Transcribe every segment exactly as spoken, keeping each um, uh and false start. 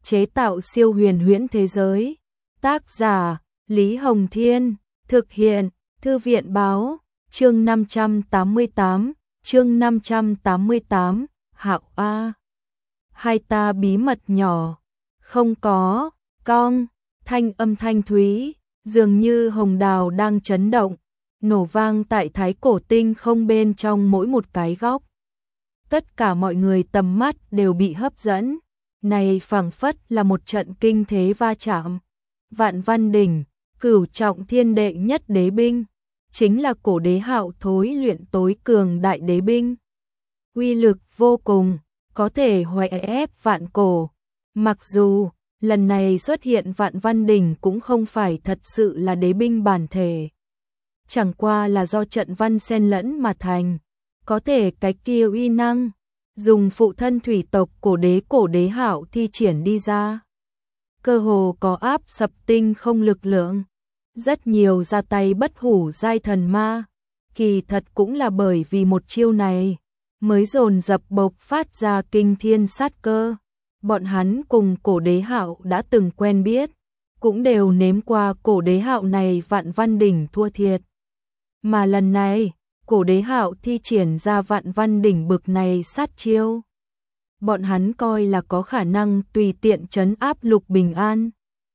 chế tạo siêu huyền huyễn thế giới. Tác giả Lý Hồng Thiên, thực hiện Thư viện Báo, chương năm trăm tám mươi tám, chương năm trăm tám mươi tám, Hạo A. Hai ta bí mật nhỏ, không có, cong, thanh âm thanh thúy, dường như hồng đào đang chấn động, nổ vang tại thái cổ tinh không bên trong mỗi một cái góc. Tất cả mọi người tầm mắt đều bị hấp dẫn, này phảng phất là một trận kinh thế va chạm. Vạn Văn Đỉnh, cửu trọng thiên đệ nhất đế binh, chính là cổ đế Hạo thối luyện tối cường đại đế binh. Uy lực vô cùng, có thể hoè ép vạn cổ. Mặc dù lần này xuất hiện Vạn Văn Đỉnh cũng không phải thật sự là đế binh bản thể, chẳng qua là do trận văn xen lẫn mà thành. Có thể cái kia uy năng, dùng phụ thân thủy tộc cổ đế cổ đế Hạo thi triển đi ra, cơ hồ có áp sập tinh không lực lượng. Rất nhiều ra tay bất hủ giai thần ma, kỳ thật cũng là bởi vì một chiêu này, mới dồn dập bộc phát ra kinh thiên sát cơ. Bọn hắn cùng cổ đế Hạo đã từng quen biết, cũng đều nếm qua cổ đế Hạo này Vạn Văn Đỉnh thua thiệt. Mà lần này, cổ đế Hạo thi triển ra Vạn Văn Đỉnh bực này sát chiêu, bọn hắn coi là có khả năng tùy tiện trấn áp Lục Bình An.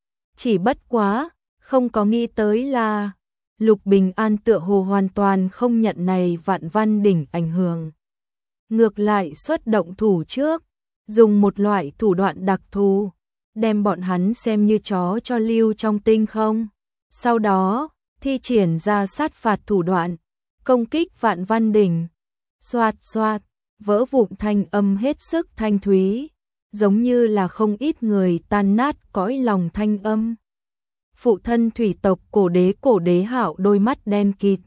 Chỉ bất quá, không có nghĩ tới là Lục Bình An tựa hồ hoàn toàn không nhận này Vạn Văn Đỉnh ảnh hưởng. Ngược lại xuất động thủ trước, dùng một loại thủ đoạn đặc thù, đem bọn hắn xem như chó cho lưu trong tinh không. Sau đó, thi triển ra sát phạt thủ đoạn, công kích Vạn Văn Đỉnh. Xoạt xoạt, vỡ vụn thanh âm hết sức thanh thúy, giống như là không ít người tan nát cõi lòng thanh âm. Phụ thân thủy tộc cổ đế cổ đế Hạo đôi mắt đen kịt,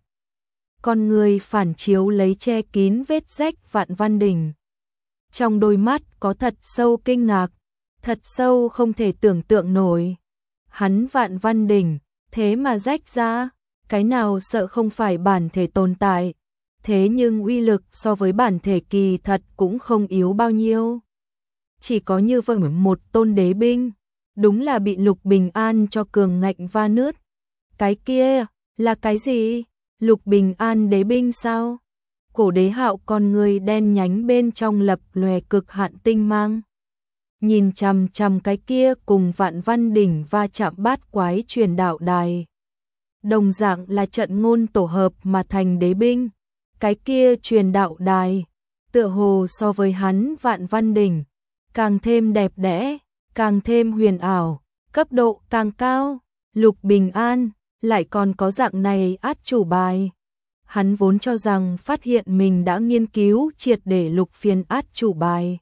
con người phản chiếu lấy che kín vết rách Vạn Văn Đỉnh. Trong đôi mắt có thật sâu kinh ngạc, thật sâu không thể tưởng tượng nổi. Hắn Vạn Văn Đỉnh, thế mà rách ra, cái nào sợ không phải bản thể tồn tại, thế nhưng uy lực so với bản thể kỳ thật cũng không yếu bao nhiêu. Chỉ có như vậy một tôn đế binh, đúng là bị Lục Bình An cho cường ngạnh va nứt. Cái kia, là cái gì? Lục Bình An đế binh sao? Cổ đế Hạo con người đen nhánh bên trong lập lòe cực hạn tinh mang. Nhìn chằm chằm cái kia cùng Vạn Văn Đỉnh va chạm bát quái truyền đạo đài. Đồng dạng là trận ngôn tổ hợp mà thành đế binh. Cái kia truyền đạo đài, tựa hồ so với hắn Vạn Văn Đỉnh, càng thêm đẹp đẽ, càng thêm huyền ảo, cấp độ càng cao. Lục Bình An lại còn có dạng này át chủ bài. Hắn vốn cho rằng phát hiện mình đã nghiên cứu triệt để lục phiên át chủ bài.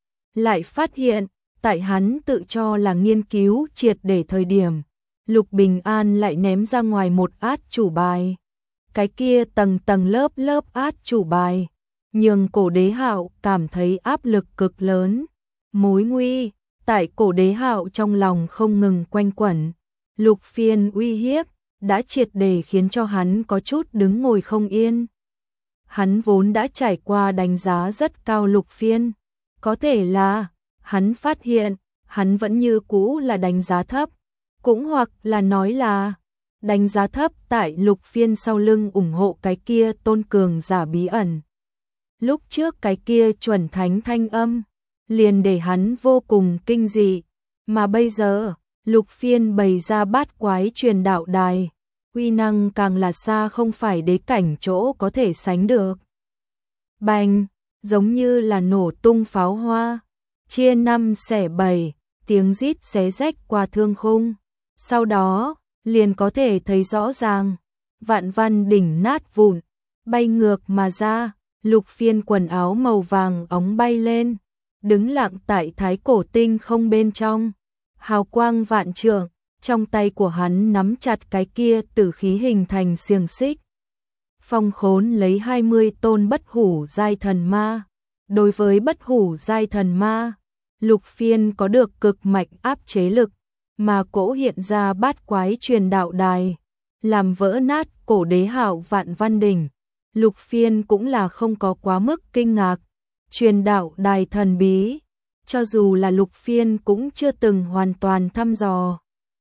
Lại phát hiện, tại hắn tự cho là nghiên cứu triệt để thời điểm, Lục Bình An lại ném ra ngoài một át chủ bài. Cái kia tầng tầng lớp lớp át chủ bài, nhường cổ đế Hạo cảm thấy áp lực cực lớn. Mối nguy, tại cổ đế Hạo trong lòng không ngừng quanh quẩn. Lục phiên uy hiếp, đã triệt để khiến cho hắn có chút đứng ngồi không yên. Hắn vốn đã trải qua đánh giá rất cao lục phiên, có thể là, hắn phát hiện, hắn vẫn như cũ là đánh giá thấp, cũng hoặc là nói là, đánh giá thấp tại lục phiên sau lưng ủng hộ cái kia tôn cường giả bí ẩn. Lúc trước cái kia chuẩn thánh thanh âm, liền để hắn vô cùng kinh dị, mà bây giờ, lục phiên bày ra bát quái truyền đạo đài, uy năng càng là xa không phải đế cảnh chỗ có thể sánh được. Bành, giống như là nổ tung pháo hoa, chia năm xẻ bảy, tiếng rít xé rách qua thương khung. Sau đó, liền có thể thấy rõ ràng, Vạn Văn Đỉnh nát vụn, bay ngược mà ra, lục phiên quần áo màu vàng óng bay lên, đứng lặng tại thái cổ tinh không bên trong. Hào quang vạn trượng, trong tay của hắn nắm chặt cái kia tử khí hình thành xiềng xích. Phong Khốn lấy hai mươi tôn bất hủ giai thần ma. Đối với bất hủ giai thần ma, lục phiên có được cực mạnh áp chế lực, mà cỗ hiện ra bát quái truyền đạo đài, làm vỡ nát cổ đế Hạo Vạn Văn Đỉnh. Lục phiên cũng là không có quá mức kinh ngạc. Truyền đạo đài thần bí, cho dù là Lục Phiên cũng chưa từng hoàn toàn thăm dò.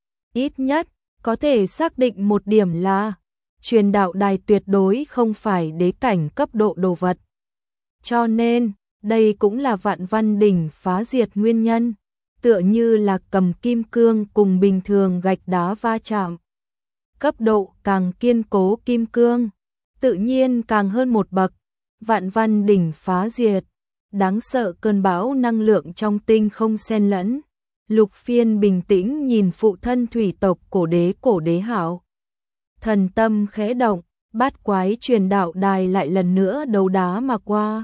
Ít nhất, có thể xác định một điểm là, truyền đạo đài tuyệt đối không phải đế cảnh cấp độ đồ vật. Cho nên, đây cũng là Vạn Văn Đỉnh phá diệt nguyên nhân, tựa như là cầm kim cương cùng bình thường gạch đá va chạm. Cấp độ càng kiên cố kim cương, tự nhiên càng hơn một bậc. Vạn Văn Đỉnh phá diệt, đáng sợ cơn bão năng lượng trong tinh không xen lẫn. Lục Phiên bình tĩnh nhìn phụ thân thủy tộc cổ đế cổ đế Hạo. Thần tâm khẽ động, bát quái truyền đạo đài lại lần nữa đấu đá mà qua.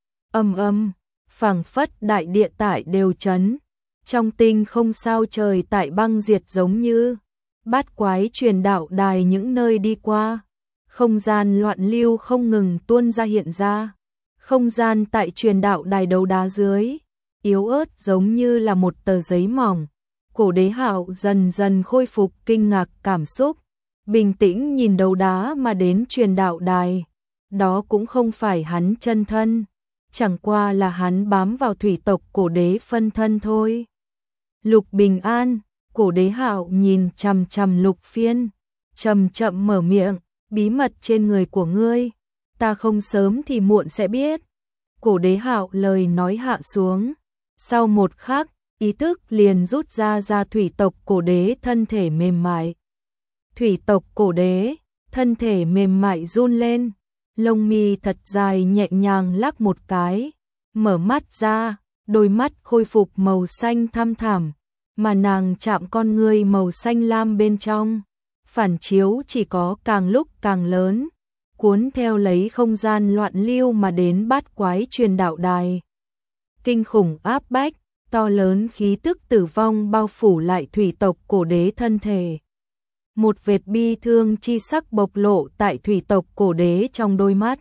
Âm âm, phảng phất đại địa tại đều chấn. Trong tinh không sao trời tại băng diệt giống như bát quái truyền đạo đài những nơi đi qua. Không gian loạn lưu không ngừng tuôn ra hiện ra. Không gian tại truyền đạo đài đấu đá dưới, yếu ớt giống như là một tờ giấy mỏng. Cổ đế Hạo dần dần khôi phục kinh ngạc cảm xúc, bình tĩnh nhìn đấu đá mà đến truyền đạo đài. Đó cũng không phải hắn chân thân, chẳng qua là hắn bám vào thủy tộc cổ đế phân thân thôi. Lục Bình An, cổ đế Hạo nhìn chằm chằm Lục Phiên, chậm chậm mở miệng, bí mật trên người của ngươi, ta không sớm thì muộn sẽ biết. Cổ đế Hạo lời nói hạ xuống, sau một khắc, ý thức liền rút ra ra thủy tộc cổ đế thân thể mềm mại. Thủy tộc cổ đế, thân thể mềm mại run lên, lông mi thật dài nhẹ nhàng lắc một cái, mở mắt ra, đôi mắt khôi phục màu xanh thăm thẳm, mà nàng chạm con ngươi màu xanh lam bên trong, phản chiếu chỉ có càng lúc càng lớn, cuốn theo lấy không gian loạn lưu mà đến bát quái truyền đạo đài. Kinh khủng áp bách, to lớn khí tức tử vong bao phủ lại thủy tộc cổ đế thân thể. Một vệt bi thương chi sắc bộc lộ tại thủy tộc cổ đế trong đôi mắt.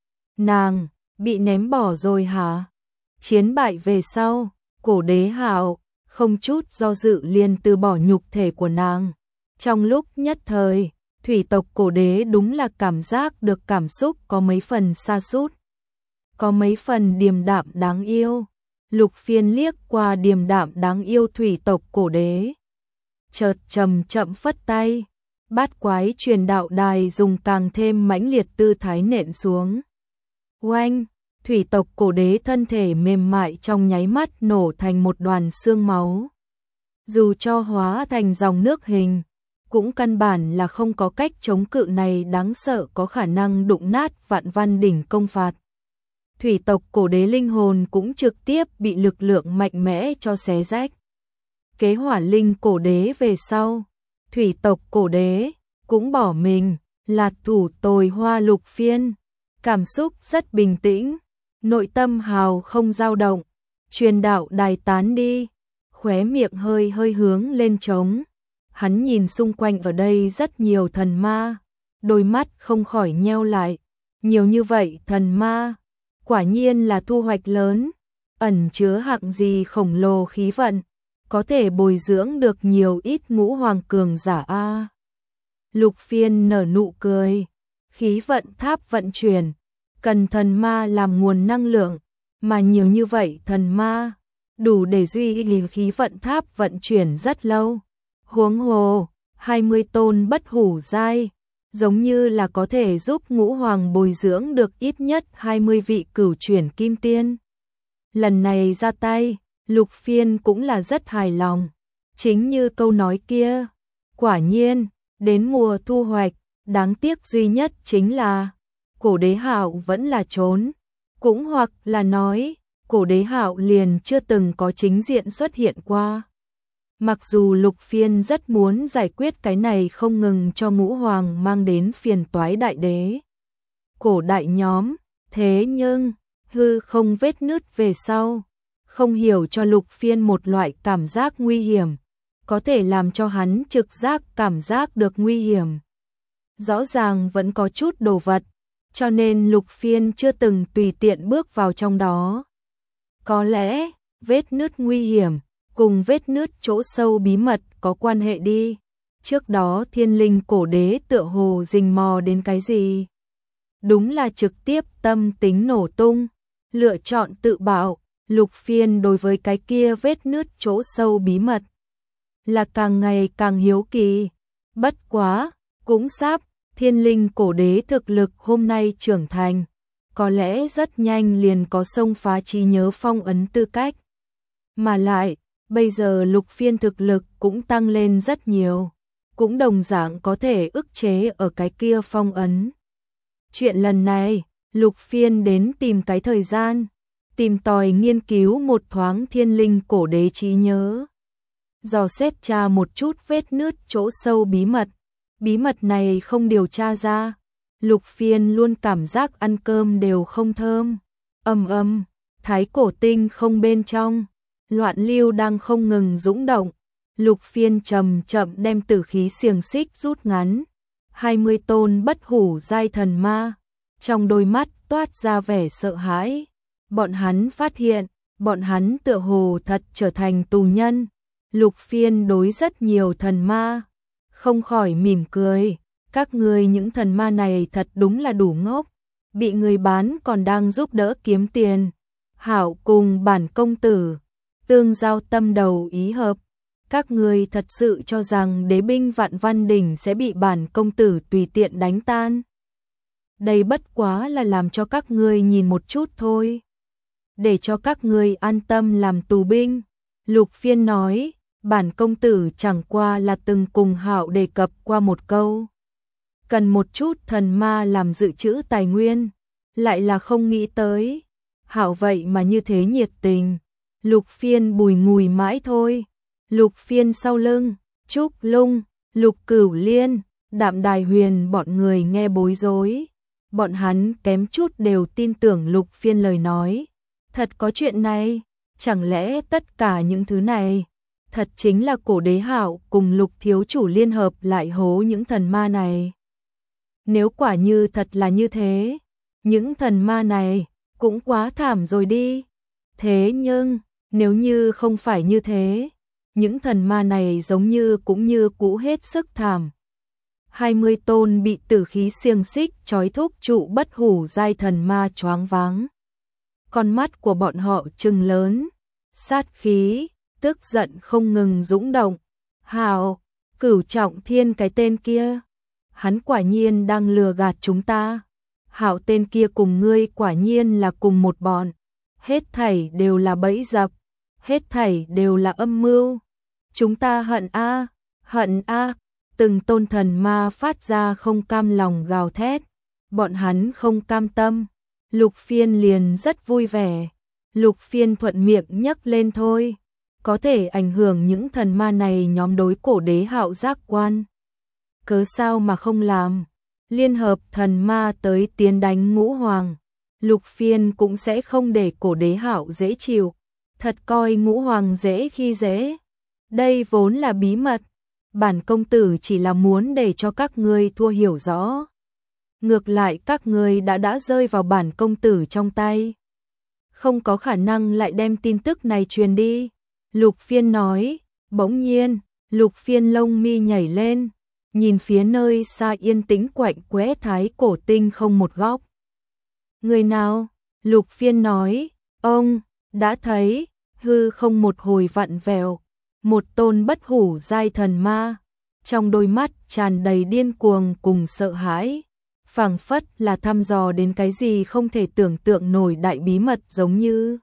Nàng, bị ném bỏ rồi hả? Chiến bại về sau, cổ đế Hạo không chút do dự liền từ bỏ nhục thể của nàng. Trong lúc nhất thời, thủy tộc cổ đế đúng là cảm giác được cảm xúc có mấy phần sa sút, có mấy phần điềm đạm đáng yêu. Lục Phiên liếc qua điềm đạm đáng yêu thủy tộc cổ đế, chợt chậm chậm phất tay, bát quái truyền đạo đài dùng càng thêm mãnh liệt tư thái nện xuống. Oanh, thủy tộc cổ đế thân thể mềm mại trong nháy mắt nổ thành một đoàn xương máu. Dù cho hóa thành dòng nước hình, cũng căn bản là không có cách chống cự này đáng sợ có khả năng đụng nát Vạn Văn Đỉnh công phạt. Thủy tộc cổ đế linh hồn cũng trực tiếp bị lực lượng mạnh mẽ cho xé rách. Kế hỏa linh cổ đế về sau, thủy tộc cổ đế cũng bỏ mình, là thủ tồi hoa Lục Phiên. Cảm xúc rất bình tĩnh, nội tâm hào không dao động, truyền đạo đài tán đi, khóe miệng hơi hơi hướng lên trống. Hắn nhìn xung quanh ở đây rất nhiều thần ma, đôi mắt không khỏi nheo lại. Nhiều như vậy thần ma, quả nhiên là thu hoạch lớn, ẩn chứa hạng gì khổng lồ khí vận, có thể bồi dưỡng được nhiều ít ngũ hoàng cường giả a. Lục Phiên nở nụ cười, khí vận tháp vận chuyển, cần thần ma làm nguồn năng lượng, mà nhiều như vậy thần ma, đủ để duy trì khí vận tháp vận chuyển rất lâu. Huống hồ, hai mươi tôn bất hủ giai, giống như là có thể giúp ngũ hoàng bồi dưỡng được ít nhất hai mươi vị cửu chuyển kim tiên. Lần này ra tay, Lục Phiên cũng là rất hài lòng. Chính như câu nói kia, quả nhiên, đến mùa thu hoạch, đáng tiếc duy nhất chính là cổ đế Hạo vẫn là trốn. Cũng hoặc là nói, cổ đế Hạo liền chưa từng có chính diện xuất hiện qua. Mặc dù Lục Phiên rất muốn giải quyết cái này không ngừng cho ngũ hoàng mang đến phiền toái đại đế. Cổ đại nhóm, thế nhưng, hư không vết nứt về sau, không hiểu cho Lục Phiên một loại cảm giác nguy hiểm, có thể làm cho hắn trực giác cảm giác được nguy hiểm. Rõ ràng vẫn có chút đồ vật, cho nên Lục Phiên chưa từng tùy tiện bước vào trong đó. Có lẽ, vết nứt nguy hiểm cùng vết nứt chỗ sâu bí mật có quan hệ đi. Trước đó thiên linh cổ đế tựa hồ rình mò đến cái gì? Đúng là trực tiếp tâm tính nổ tung, lựa chọn tự bạo, Lục Phiên đối với cái kia vết nứt chỗ sâu bí mật là càng ngày càng hiếu kỳ. Bất quá, cũng sắp, thiên linh cổ đế thực lực hôm nay trưởng thành, có lẽ rất nhanh liền có xông phá trí nhớ phong ấn tư cách. Mà lại, bây giờ Lục Phiên thực lực cũng tăng lên rất nhiều, cũng đồng dạng có thể ức chế ở cái kia phong ấn. Chuyện lần này, Lục Phiên đến tìm cái thời gian, tìm tòi nghiên cứu một thoáng thiên linh cổ đế trí nhớ. Dò xét tra một chút vết nứt chỗ sâu bí mật, bí mật này không điều tra ra, Lục Phiên luôn cảm giác ăn cơm đều không thơm. Ầm ầm, thái cổ tinh không bên trong, loạn lưu đang không ngừng dũng động. Lục Phiên chậm chậm đem tử khí xiềng xích rút ngắn. hai mươi tôn bất hủ giai thần ma, trong đôi mắt toát ra vẻ sợ hãi. Bọn hắn phát hiện, bọn hắn tựa hồ thật trở thành tù nhân. Lục Phiên đối rất nhiều thần ma, không khỏi mỉm cười. Các ngươi những thần ma này thật đúng là đủ ngốc, bị người bán còn đang giúp đỡ kiếm tiền. Hảo cùng bản công tử, tương giao tâm đầu ý hợp. Các ngươi thật sự cho rằng đế binh Vạn Văn Đỉnh sẽ bị bản công tử tùy tiện đánh tan. Đây bất quá là làm cho các ngươi nhìn một chút thôi, để cho các ngươi an tâm làm tù binh. Lục Phiên nói, bản công tử chẳng qua là từng cùng Hạo đề cập qua một câu, cần một chút thần ma làm dự trữ tài nguyên, lại là không nghĩ tới Hạo vậy mà như thế nhiệt tình. Lục Phiên bùi ngùi mãi thôi. Lục Phiên sau lưng, Trúc Lung, Lục Cửu Liên, Đạm Đài Huyền bọn người nghe bối rối. Bọn hắn kém chút đều tin tưởng Lục Phiên lời nói. Thật có chuyện này, chẳng lẽ tất cả những thứ này thật chính là cổ đế Hạo cùng Lục thiếu chủ liên hợp lại hố những thần ma này? Nếu quả như thật là như thế, những thần ma này cũng quá thảm rồi đi. Thế nhưng, nếu như không phải như thế, những thần ma này giống như cũng như cũ hết sức thảm. hai mươi tôn bị tử khí xiềng xích trói thúc trụ bất hủ giai thần ma choáng váng. Con mắt của bọn họ trừng lớn, sát khí, tức giận không ngừng dũng động. Hào, Cửu Trọng Thiên cái tên kia, hắn quả nhiên đang lừa gạt chúng ta. Hạo tên kia cùng ngươi quả nhiên là cùng một bọn. Hết thảy đều là bẫy dập, hết thảy đều là âm mưu. Chúng ta hận a, hận a. Từng tôn thần ma phát ra không cam lòng gào thét. Bọn hắn không cam tâm. Lục Phiên liền rất vui vẻ. Lục Phiên thuận miệng nhấc lên thôi, có thể ảnh hưởng những thần ma này nhóm đối cổ đế Hạo giác quan. Cớ sao mà không làm? Liên hợp thần ma tới tiến đánh Ngũ Hoàng, Lục Phiên cũng sẽ không để cổ đế Hạo dễ chịu. Thật coi Ngũ Hoàng dễ khi dễ. Đây vốn là bí mật, bản công tử chỉ là muốn để cho các ngươi thua hiểu rõ. Ngược lại các ngươi đã đã rơi vào bản công tử trong tay, không có khả năng lại đem tin tức này truyền đi. Lục Phiên nói. Bỗng nhiên, Lục Phiên lông mi nhảy lên, nhìn phía nơi xa yên tĩnh quạnh quẽ thái cổ tinh không một góc. Người nào? Lục Phiên nói. Ông đã thấy. Hư không một hồi vặn vẹo, một tôn bất hủ giai thần ma, trong đôi mắt tràn đầy điên cuồng cùng sợ hãi, phảng phất là thăm dò đến cái gì không thể tưởng tượng nổi đại bí mật giống như.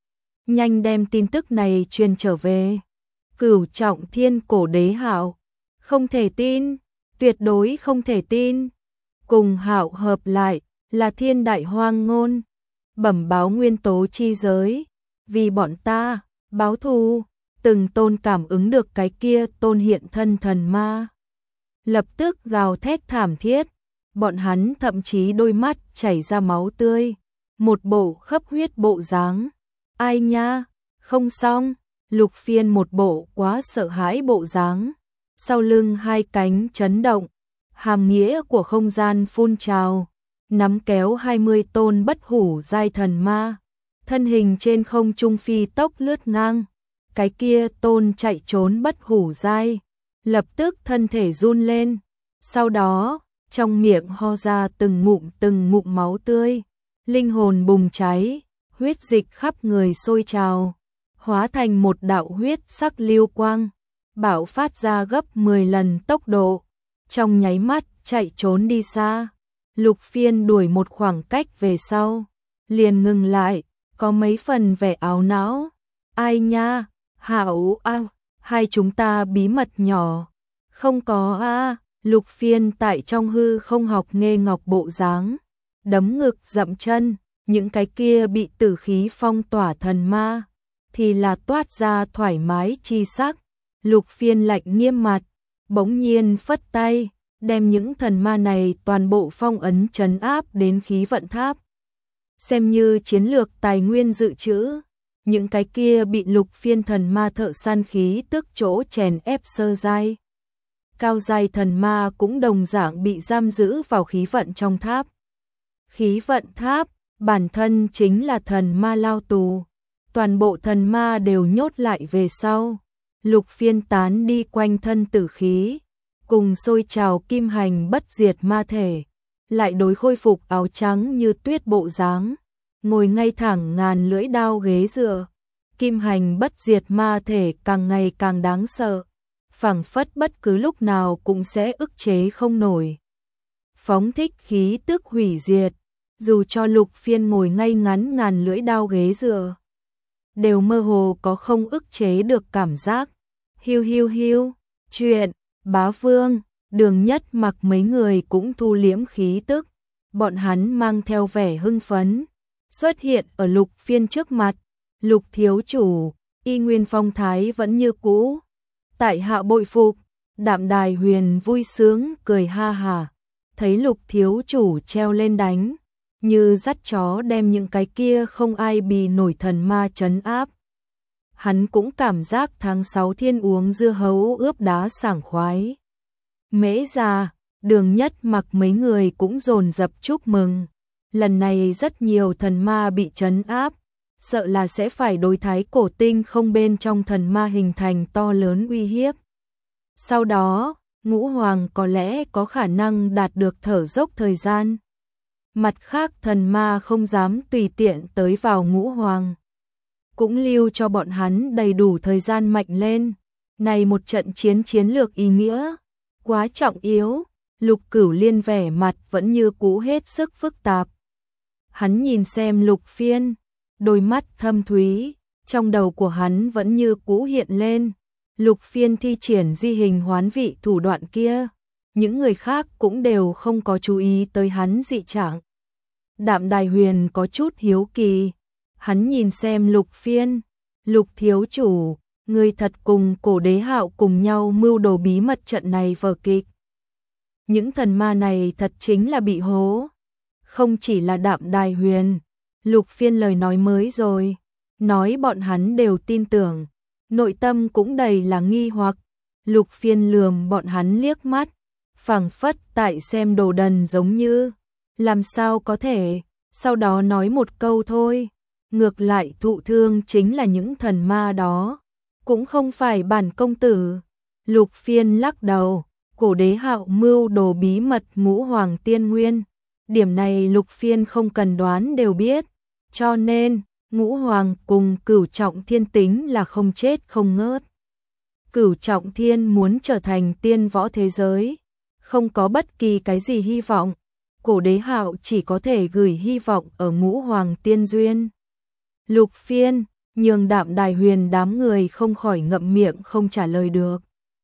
Nhanh đem tin tức này truyền trở về. Cửu Trọng Thiên cổ đế Hạo, không thể tin, tuyệt đối không thể tin. Cùng Hạo hợp lại là thiên đại hoang ngôn, bẩm báo nguyên tố chi giới, vì bọn ta báo thù. Từng tôn cảm ứng được cái kia tôn hiện thân thần ma, lập tức gào thét thảm thiết. Bọn hắn thậm chí đôi mắt chảy ra máu tươi, một bộ khắp huyết bộ dáng. Ai nha, không xong. Lục Phiên một bộ quá sợ hãi bộ dáng, sau lưng hai cánh chấn động, hàm nghĩa của không gian phun trào, nắm kéo hai mươi tôn bất hủ giai thần ma, thân hình trên không trung phi tốc lướt ngang. Cái kia tôn chạy trốn bất hủ giai, lập tức thân thể run lên, sau đó trong miệng ho ra từng ngụm từng ngụm máu tươi, linh hồn bùng cháy, huyết dịch khắp người sôi trào, hóa thành một đạo huyết sắc lưu quang, bạo phát ra gấp mười lần tốc độ, trong nháy mắt chạy trốn đi xa. Lục Phiên đuổi một khoảng cách về sau, liền ngừng lại, có mấy phần vẻ áo não. Ai nha, Hạo a, hai chúng ta bí mật nhỏ. Không có a, Lục Phiên tại trong hư không học nghê ngọc bộ dáng, đấm ngực dậm chân, những cái kia bị tử khí phong tỏa thần ma thì là toát ra thoải mái chi sắc. Lục Phiên lạnh nghiêm mặt, bỗng nhiên phất tay, đem những thần ma này toàn bộ phong ấn trấn áp đến khí vận tháp, xem như chiến lược tài nguyên dự trữ. Những cái kia bị Lục Phiên thần ma thợ săn khí tức chỗ chèn ép sơ giai, cao giai thần ma cũng đồng dạng bị giam giữ vào khí vận trong tháp. Khí vận tháp bản thân chính là thần ma lao tù, toàn bộ thần ma đều nhốt lại về sau. Lục Phiên tán đi quanh thân tử khí, cùng sôi trào kim hành bất diệt ma thể, lại đối khôi phục áo trắng như tuyết bộ dáng, ngồi ngay thẳng ngàn lưỡi đao ghế dựa. Kim hành bất diệt ma thể càng ngày càng đáng sợ, phảng phất bất cứ lúc nào cũng sẽ ức chế không nổi, phóng thích khí tức hủy diệt. Dù cho Lục Phiên ngồi ngay ngắn ngàn lưỡi đao ghế dựa, đều mơ hồ có không ức chế được cảm giác. Hiu hiu hiu, chuyện, Bá Vương, Đường Nhất Mặc mấy người cũng thu liễm khí tức, bọn hắn mang theo vẻ hưng phấn, xuất hiện ở Lục Phiên trước mặt. Lục thiếu chủ, y nguyên phong thái vẫn như cũ. Tại hạ bội phục. Đạm Đài Huyền vui sướng cười ha hà, thấy Lục thiếu chủ treo lên đánh, như dắt chó đem những cái kia không ai bì nổi thần ma trấn áp. Hắn cũng cảm giác tháng sáu thiên uống dưa hấu ướp đá sảng khoái. Mễ già, Đường Nhất Mặc mấy người cũng dồn dập chúc mừng. Lần này rất nhiều thần ma bị trấn áp, sợ là sẽ phải đối thái cổ tinh không bên trong thần ma hình thành to lớn uy hiếp. Sau đó, Ngũ Hoàng có lẽ có khả năng đạt được thở dốc thời gian. Mặt khác thần ma không dám tùy tiện tới vào Ngũ Hoàng, cũng lưu cho bọn hắn đầy đủ thời gian mạnh lên. Này một trận chiến chiến lược ý nghĩa, quá trọng yếu. Lục Cửu Liên vẻ mặt vẫn như cũ hết sức phức tạp. Hắn nhìn xem Lục Phiên, đôi mắt thâm thúy, trong đầu của hắn vẫn như cũ hiện lên Lục Phiên thi triển di hình hoán vị thủ đoạn kia. Những người khác cũng đều không có chú ý tới hắn dị trạng. Đạm Đài Huyền có chút hiếu kỳ, hắn nhìn xem Lục Phiên, Lục thiếu chủ, người thật cùng Cổ Đế Hạo cùng nhau mưu đồ bí mật trận này vở kịch. Những thần ma này thật chính là bị hố. Không chỉ là Đạm Đài Huyền, Lục Phiên lời nói mới rồi, nói bọn hắn đều tin tưởng, nội tâm cũng đầy là nghi hoặc. Lục Phiên lườm bọn hắn liếc mắt, phảng phất tại xem đồ đần giống như, làm sao có thể, sau đó nói một câu thôi. Ngược lại thụ thương chính là những thần ma đó, cũng không phải bản công tử. Lục Phiên lắc đầu, Cổ Đế Hạo mưu đồ bí mật Ngũ Hoàng Tiên Nguyên, điểm này Lục Phiên không cần đoán đều biết, cho nên Ngũ Hoàng cùng Cửu Trọng Thiên tính là không chết không ngớt. Cửu Trọng Thiên muốn trở thành tiên võ thế giới, không có bất kỳ cái gì hy vọng, Cổ Đế Hạo chỉ có thể gửi hy vọng ở Ngũ Hoàng Tiên Duyên. Lục Phiên, nhường Đạm Đài Huyền đám người không khỏi ngậm miệng không trả lời được.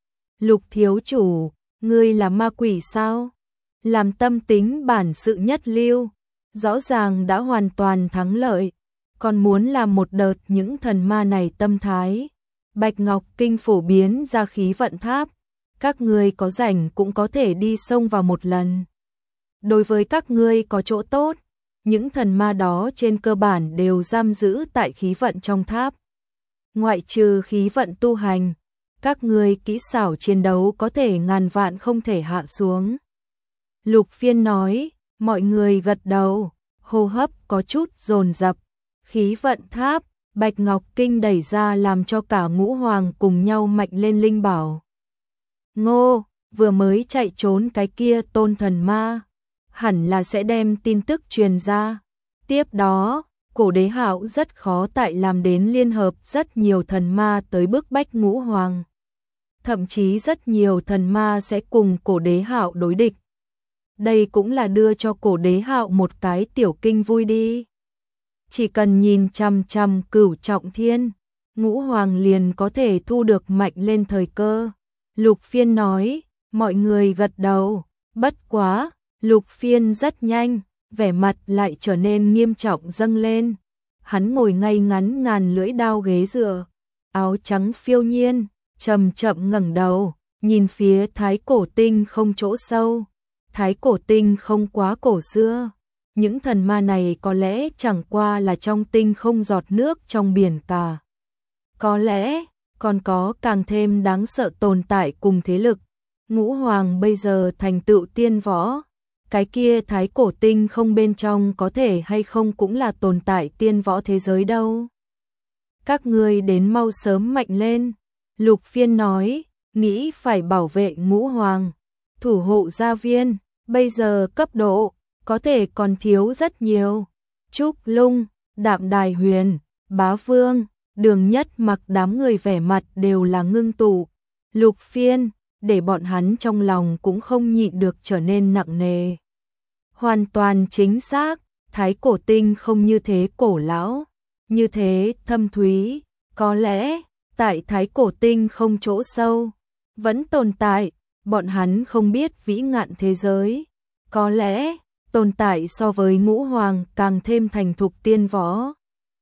Lục thiếu chủ, ngươi là ma quỷ sao? Làm tâm tính bản sự nhất lưu, rõ ràng đã hoàn toàn thắng lợi, còn muốn làm một đợt những thần ma này tâm thái. Bạch Ngọc Kinh phổ biến ra khí vận tháp, các ngươi có rảnh cũng có thể đi xông vào một lần. Đối với các ngươi có chỗ tốt, những thần ma đó trên cơ bản đều giam giữ tại khí vận trong tháp. Ngoại trừ khí vận tu hành, các ngươi kỹ xảo chiến đấu có thể ngàn vạn không thể hạ xuống. Lục Phiên nói, mọi người gật đầu, hô hấp có chút dồn dập. Khí vận tháp, Bạch Ngọc Kinh đẩy ra làm cho cả Ngũ Hoàng cùng nhau mạnh lên linh bảo. Ngô, vừa mới chạy trốn cái kia tôn thần ma, hẳn là sẽ đem tin tức truyền ra. Tiếp đó, cổ đế hạo rất khó tại làm đến liên hợp rất nhiều thần ma tới bức bách ngũ hoàng. Thậm chí rất nhiều thần ma sẽ cùng cổ đế hạo đối địch. Đây cũng là đưa cho cổ đế hạo một cái tiểu kinh vui đi. Chỉ cần nhìn chằm chằm Cửu Trọng Thiên, ngũ hoàng liền có thể thu được mạnh lên thời cơ. Lục Phiên nói, mọi người gật đầu, bất quá, Lục Phiên rất nhanh, vẻ mặt lại trở nên nghiêm trọng dâng lên. Hắn ngồi ngay ngắn ngàn lưỡi đao ghế dựa, áo trắng phiêu nhiên, chậm chậm ngẩng đầu, nhìn phía Thái Cổ Tinh không chỗ sâu. Thái Cổ Tinh không quá cổ xưa, những thần ma này có lẽ chẳng qua là trong tinh không giọt nước trong biển cả. Có lẽ còn có càng thêm đáng sợ tồn tại cùng thế lực. Ngũ hoàng bây giờ thành tựu tiên võ, cái kia Thái Cổ Tinh không bên trong có thể hay không cũng là tồn tại tiên võ thế giới đâu. Các ngươi đến mau sớm mạnh lên, Lục Phiên nói, nghĩ phải bảo vệ ngũ hoàng, thủ hộ gia viên, bây giờ cấp độ, có thể còn thiếu rất nhiều. Trúc Lung, Đạm Đài Huyền, Bá Vương, Đường Nhất Mặc đám người vẻ mặt đều là ngưng tụ. Lục Phiên, để bọn hắn trong lòng cũng không nhịn được trở nên nặng nề. Hoàn toàn chính xác, Thái Cổ Tinh không như thế cổ lão, như thế thâm thúy, có lẽ tại Thái Cổ Tinh không chỗ sâu vẫn tồn tại, bọn hắn không biết vĩ ngạn thế giới, có lẽ tồn tại so với ngũ hoàng càng thêm thành thục tiên võ.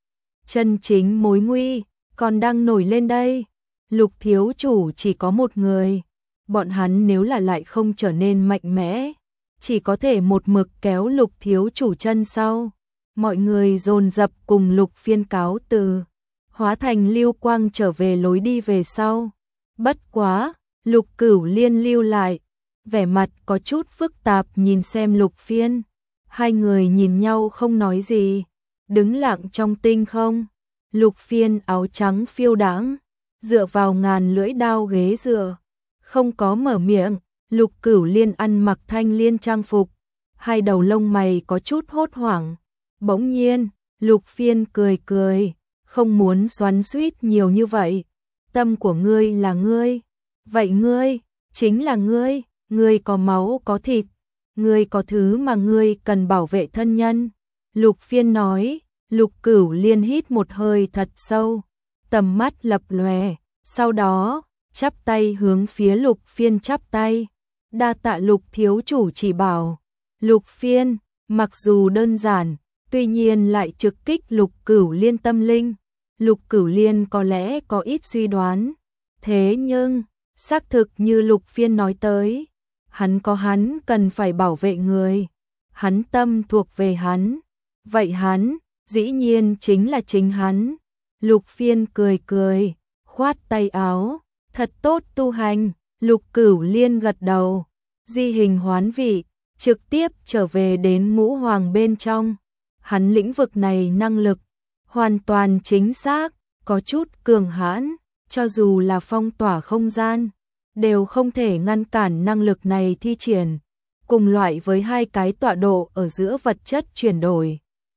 Chân chính mối nguy còn đang nổi lên đây. Lục thiếu chủ chỉ có một người, bọn hắn nếu là lại không trở nên mạnh mẽ, chỉ có thể một mực kéo Lục thiếu chủ chân sau. Mọi người dồn dập cùng Lục Phiên cáo từ, hóa thành lưu quang trở về lối đi về sau. Bất quá, Lục Cửu Liên lưu lại, vẻ mặt có chút phức tạp nhìn xem Lục Phiên. Hai người nhìn nhau không nói gì, đứng lặng trong tinh không. Lục Phiên áo trắng phiêu đãng, dựa vào ngàn lưỡi đao ghế dựa, không có mở miệng. Lục Cửu Liên ăn mặc thanh liên trang phục, hai đầu lông mày có chút hốt hoảng. Bỗng nhiên, Lục Phiên cười cười, không muốn xoắn xuýt nhiều như vậy. Tâm của ngươi là ngươi, vậy ngươi, chính là ngươi, ngươi có máu có thịt, ngươi có thứ mà ngươi cần bảo vệ thân nhân. Lục Phiên nói. Lục Cửu Liên hít một hơi thật sâu, tầm mắt lập lòe, sau đó chắp tay hướng phía Lục Phiên chắp tay. Đa tạ Lục thiếu chủ chỉ bảo. Lục Phiên, mặc dù đơn giản, tuy nhiên lại trực kích Lục Cửu Liên tâm linh. Lục Cửu Liên có lẽ có ít suy đoán, thế nhưng, xác thực như Lục Phiên nói tới, hắn có hắn cần phải bảo vệ người, hắn tâm thuộc về hắn, vậy hắn dĩ nhiên chính là chính hắn. Lục Phiên cười cười, khoát tay áo, thật tốt tu hành. Lục Cửu Liên gật đầu, di hình hoán vị, trực tiếp trở về đến ngũ hoàng bên trong. Hắn lĩnh vực này năng lực, hoàn toàn chính xác, có chút cường hãn, cho dù là phong tỏa không gian, đều không thể ngăn cản năng lực này thi triển, cùng loại với hai cái tọa độ ở giữa vật chất chuyển đổi.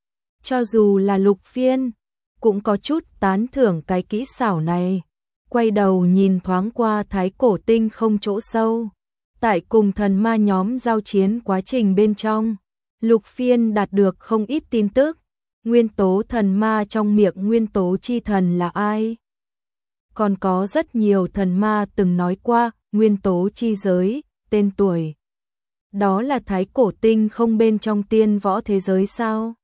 Cho dù là Lục Phiên, cũng có chút tán thưởng cái kỹ xảo này. Quay đầu nhìn thoáng qua Thái Cổ Tinh không chỗ sâu. Tại cùng thần ma nhóm giao chiến quá trình bên trong, Lục Phiên đạt được không ít tin tức. Nguyên tố thần ma trong miệng nguyên tố chi thần là ai? Còn có rất nhiều thần ma từng nói qua nguyên tố chi giới, tên tuổi. Đó là Thái Cổ Tinh không bên trong tiên võ thế giới sao?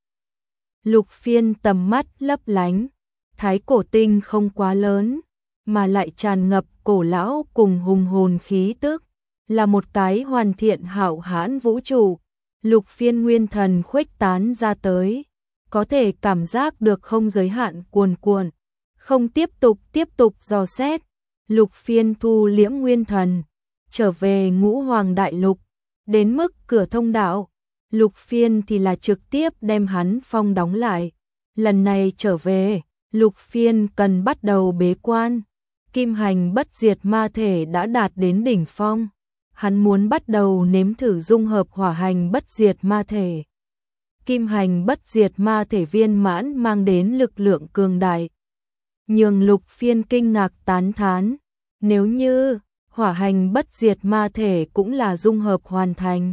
Lục Phiên tầm mắt lấp lánh, Thái Cổ Tinh không quá lớn, mà lại tràn ngập cổ lão cùng hùng hồn khí tức, là một cái hoàn thiện hảo hãn vũ trụ. Lục Phiên nguyên thần khuếch tán ra tới, có thể cảm giác được không giới hạn cuồn cuộn, không tiếp tục tiếp tục dò xét. Lục Phiên thu liễm nguyên thần, trở về ngũ hoàng đại lục, đến mức cửa thông đạo. Lục Phiên thì là trực tiếp đem hắn phong đóng lại. Lần này trở về, Lục Phiên cần bắt đầu bế quan. Kim hành bất diệt ma thể đã đạt đến đỉnh phong. Hắn muốn bắt đầu nếm thử dung hợp hỏa hành bất diệt ma thể. kim hành bất diệt ma thể viên mãn mang đến lực lượng cường đại. Nhường Lục Phiên kinh ngạc tán thán, nếu như hỏa hành bất diệt ma thể cũng là dung hợp hoàn thành,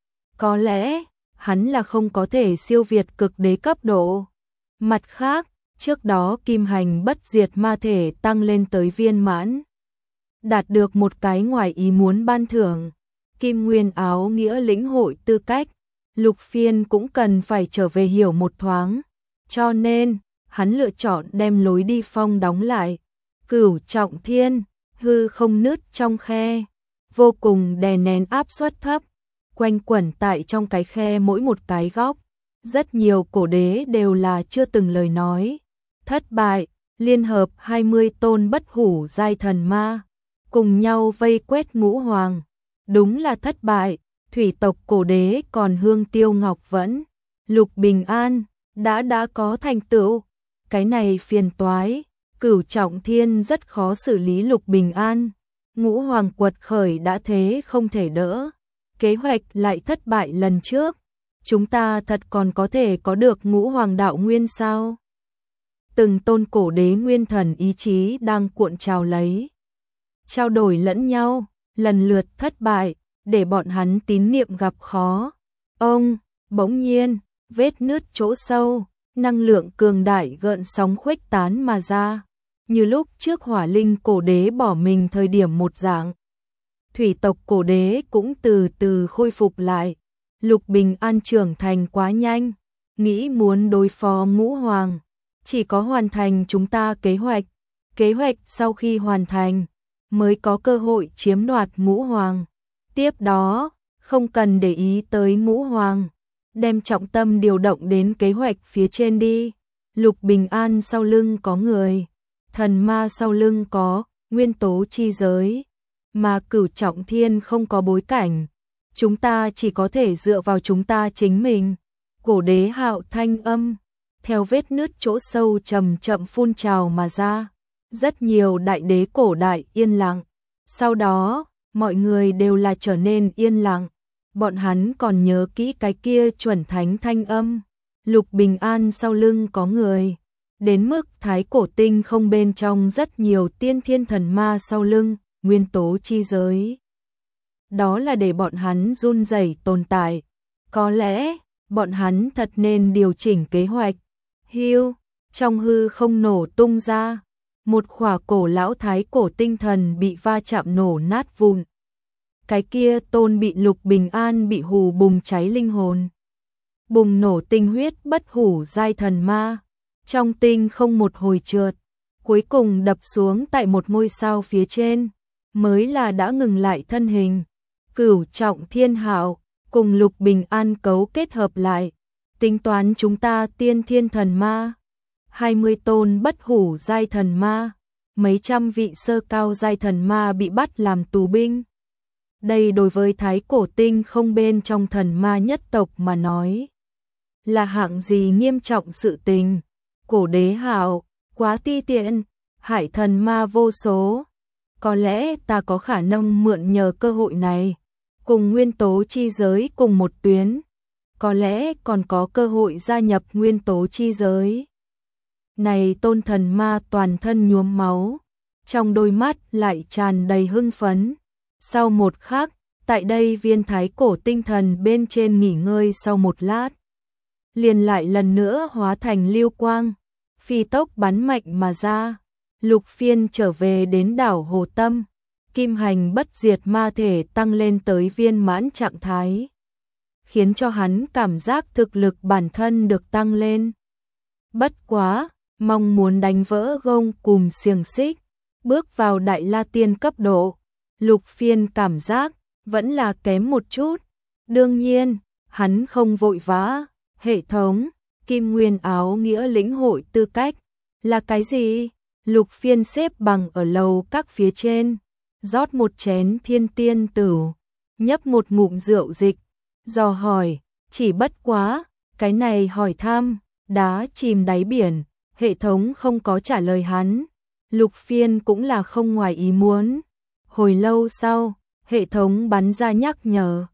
có lẽ hắn là không có thể siêu việt cực đế cấp độ. Mặt khác, trước đó kim hành bất diệt ma thể tăng lên tới viên mãn, đạt được một cái ngoài ý muốn ban thưởng, kim nguyên áo nghĩa lĩnh hội tư cách, Lục Phiên cũng cần phải trở về hiểu một thoáng, cho nên hắn lựa chọn đem lối đi phong đóng lại. Cửu trọng thiên, hư không nứt trong khe, vô cùng đè nén áp suất thấp, quanh quẩn tại trong cái khe mỗi một cái góc. Rất nhiều cổ đế đều là chưa từng lời nói. Thất bại, liên hợp hai mươi tôn bất hủ giai thần ma, cùng nhau vây quét ngũ hoàng. Đúng là thất bại, thủy tộc cổ đế còn Hương Tiêu Ngọc Vẫn, Lục Bình An, đã đã có thành tựu. Cái này phiền toái, cửu trọng thiên rất khó xử lý Lục Bình An. Ngũ hoàng quật khởi đã thế không thể đỡ. Kế hoạch lại thất bại lần trước. Chúng ta thật còn có thể có được ngũ hoàng đạo nguyên sao? Từng tôn cổ đế nguyên thần ý chí đang cuộn trào lấy, trao đổi lẫn nhau, lần lượt thất bại, để bọn hắn tín niệm gặp khó. Ông, bỗng nhiên, vết nứt chỗ sâu, năng lượng cường đại gợn sóng khuếch tán mà ra, như lúc trước hỏa linh cổ đế bỏ mình thời điểm một dạng. Thủy tộc cổ đế cũng từ từ khôi phục lại. Lục Bình An trưởng thành quá nhanh, nghĩ muốn đối phó ngũ hoàng, chỉ có hoàn thành chúng ta kế hoạch. Kế hoạch sau khi hoàn thành, mới có cơ hội chiếm đoạt ngũ hoàng. Tiếp đó, không cần để ý tới ngũ hoàng, đem trọng tâm điều động đến kế hoạch phía trên đi. Lục Bình An sau lưng có người, thần ma sau lưng có nguyên tố chi giới, mà cửu trọng thiên không có bối cảnh. Chúng ta chỉ có thể dựa vào chúng ta chính mình. Cổ đế hạo thanh âm, theo vết nứt chỗ sâu chậm chậm phun trào mà ra. Rất nhiều đại đế cổ đại yên lặng. Sau đó, mọi người đều là trở nên yên lặng. Bọn hắn còn nhớ kỹ cái kia chuẩn thánh thanh âm. Lục Bình An sau lưng có người. Đến mức thái cổ tinh không bên trong rất nhiều tiên thiên thần ma sau lưng, nguyên tố chi giới. Đó là để bọn hắn run rẩy tồn tại. Có lẽ, bọn hắn thật nên điều chỉnh kế hoạch. Hiu, trong hư không nổ tung ra. Một khỏa cổ lão thái cổ tinh thần bị va chạm nổ nát vụn. Cái kia tôn bị Lục Bình An bị hù bùng cháy linh hồn. Bùng nổ tinh huyết bất hủ giai thần ma. Trong tinh không một hồi trượt. Cuối cùng đập xuống tại một ngôi sao phía trên. Mới là đã ngừng lại thân hình. Cửu trọng thiên hạo, cùng Lục Bình An cấu kết hợp lại. Tính toán chúng ta tiên thiên thần ma. hai mươi tôn bất hủ giai thần ma. Mấy trăm vị sơ cao giai thần ma bị bắt làm tù binh. Đây đối với thái cổ tinh không bên trong thần ma nhất tộc mà nói. Là hạng gì nghiêm trọng sự tình. Cổ đế hạo, quá ti tiện, hại thần ma vô số. Có lẽ ta có khả năng mượn nhờ cơ hội này. Cùng nguyên tố chi giới cùng một tuyến. Có lẽ còn có cơ hội gia nhập nguyên tố chi giới. Này tôn thần ma toàn thân nhuốm máu. Trong đôi mắt lại tràn đầy hưng phấn. Sau một khắc, tại đây viên thái cổ tinh thần bên trên nghỉ ngơi sau một lát. Liền lại lần nữa hóa thành lưu quang. Phi tốc bắn mạnh mà ra. Lục Phiên trở về đến đảo Hồ Tâm. Kim hành bất diệt ma thể tăng lên tới viên mãn trạng thái. Khiến cho hắn cảm giác thực lực bản thân được tăng lên. Bất quá, mong muốn đánh vỡ gông cùm xiềng xích. Bước vào đại la tiên cấp độ. Lục Phiên cảm giác vẫn là kém một chút. Đương nhiên, hắn không vội vã. Hệ thống, kim nguyên áo nghĩa lĩnh hội tư cách. Là cái gì? Lục Phiên xếp bằng ở lầu các phía trên. Rót một chén thiên tiên tử. Nhấp một ngụm rượu dịch. Dò hỏi, chỉ bất quá. Cái này hỏi thăm, đá chìm đáy biển. Hệ thống không có trả lời hắn. Lục Phiên cũng là không ngoài ý muốn. Hồi lâu sau, hệ thống bắn ra nhắc nhở.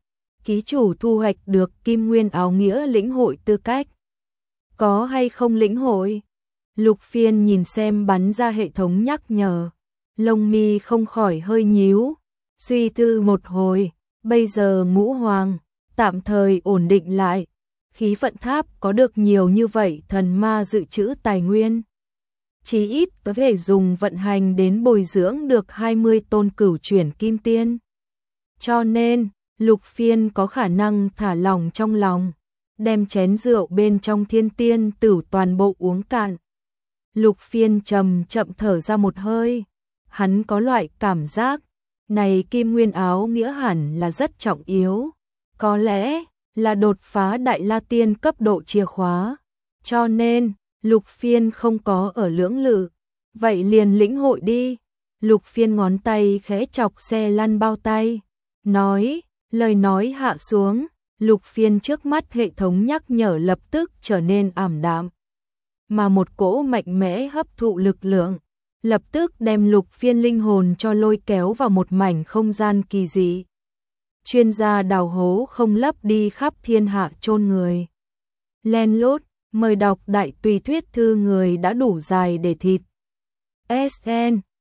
ký chủ thu hoạch được kim nguyên áo nghĩa lĩnh hội tư cách. Có hay không lĩnh hội? Lục Phiên nhìn xem bắn ra hệ thống nhắc nhở, lông mi không khỏi hơi nhíu, suy tư một hồi, bây giờ ngũ hoàng, tạm thời ổn định lại, khí vận tháp có được nhiều như vậy thần ma dự trữ tài nguyên. Chí ít có thể dùng vận hành đến bồi dưỡng được hai mươi tôn cửu chuyển kim tiên. Cho nên, Lục Phiên có khả năng thả lỏng trong lòng, đem chén rượu bên trong thiên tiên tử toàn bộ uống cạn. Lục Phiên chậm chậm thở ra một hơi, hắn có loại cảm giác, này kim nguyên áo nghĩa hẳn là rất trọng yếu, có lẽ là đột phá đại la tiên cấp độ chìa khóa, cho nên Lục Phiên không có ở lưỡng lự, vậy liền lĩnh hội đi. Lục Phiên ngón tay khẽ chọc xe lăn bao tay, nói, lời nói hạ xuống, Lục Phiên trước mắt hệ thống nhắc nhở lập tức trở nên ảm đạm, mà một cỗ mạnh mẽ hấp thụ lực lượng, lập tức đem Lục Phiên linh hồn cho lôi kéo vào một mảnh không gian kỳ dị. Chuyên gia đào hố không lấp đi khắp thiên hạ chôn người. Len lút, mời đọc đại tùy thuyết thư người đã đủ dài để thịt. ét en